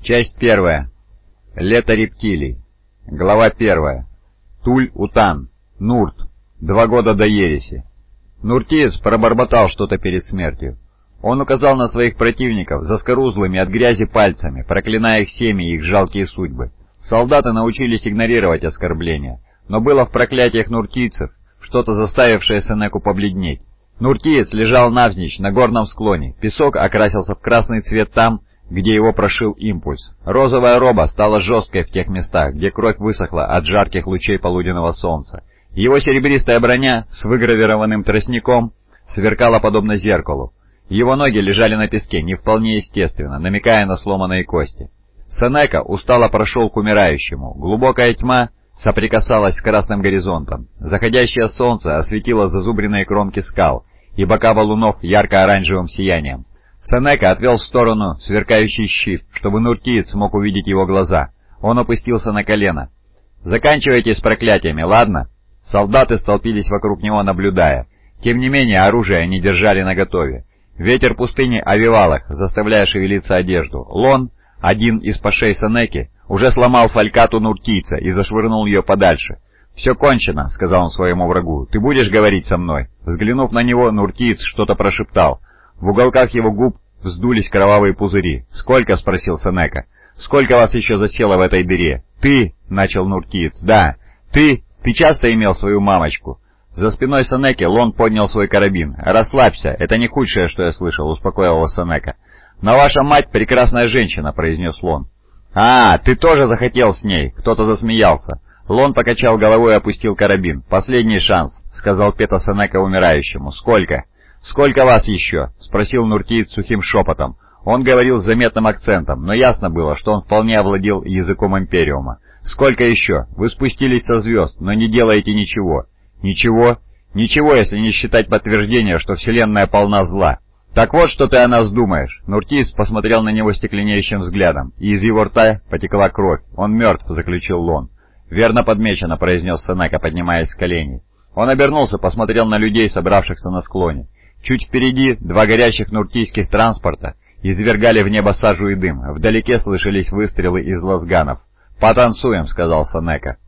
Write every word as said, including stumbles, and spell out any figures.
Часть первая. Лето рептилий. Глава первая. Туль-Утан. Нурт. Два года до ереси. Нуртиец пробормотал что-то перед смертью. Он указал на своих противников заскорузлыми от грязи пальцами, проклиная их семьи и их жалкие судьбы. Солдаты научились игнорировать оскорбления, но было в проклятиях нуртийцев что-то, заставившее Сенеку побледнеть. Нуртиец лежал навзничь на горном склоне, песок окрасился в красный цвет там, где его прошил импульс. Розовая роба стала жесткой в тех местах, где кровь высохла от жарких лучей полуденного солнца. Его серебристая броня с выгравированным тростником сверкала подобно зеркалу. Его ноги лежали на песке не вполне естественно, намекая на сломанные кости. Сенека устало прошел к умирающему. Глубокая тьма соприкасалась с красным горизонтом. Заходящее солнце осветило зазубренные кромки скал и бока валунов ярко-оранжевым сиянием. Сенека отвел в сторону сверкающий щит, чтобы нуртиец мог увидеть его глаза. Он опустился на колено. «Заканчивайте с проклятиями, ладно?» Солдаты столпились вокруг него, наблюдая. Тем не менее, оружие они держали наготове. Ветер пустыни овевал их, заставляя шевелиться одежду. Лон, один из пашей Сенеки, уже сломал фалькату нуртийца и зашвырнул ее подальше. «Все кончено», — сказал он своему врагу. «Ты будешь говорить со мной?» Взглянув на него, нуртиец что-то прошептал. В уголках его губ вздулись кровавые пузыри. «Сколько?» — спросил Сенека. «Сколько вас еще засело в этой дыре?» «Ты!» — начал нуртиец. «Да, ты! Ты часто имел свою мамочку?» За спиной Сенеки Лон поднял свой карабин. «Расслабься, это не худшее, что я слышал», — успокоил его Сенека. «Но ваша мать прекрасная женщина», — произнес Лон. «А, ты тоже захотел с ней?» — кто-то засмеялся. Лон покачал головой и опустил карабин. «Последний шанс», — сказал Пето Сенека умирающему. «Сколько?» «Сколько вас еще?» — спросил нуртиец сухим шепотом. Он говорил с заметным акцентом, но ясно было, что он вполне овладел языком Империума. «Сколько еще? Вы спустились со звезд, но не делаете ничего». «Ничего?» «Ничего, если не считать подтверждения, что Вселенная полна зла». «Так вот, что ты о нас думаешь». Нуртиец посмотрел на него стекленеющим взглядом, и из его рта потекла кровь. «Он мертв», — заключил Лон. «Верно подмечено», — произнес Сенека, поднимаясь с коленей. Он обернулся, посмотрел на людей, собравшихся на склоне. Чуть впереди два горящих нуртийских транспорта извергали в небо сажу и дым. Вдалеке слышались выстрелы из лазганов. «Потанцуем», — сказал Сенека.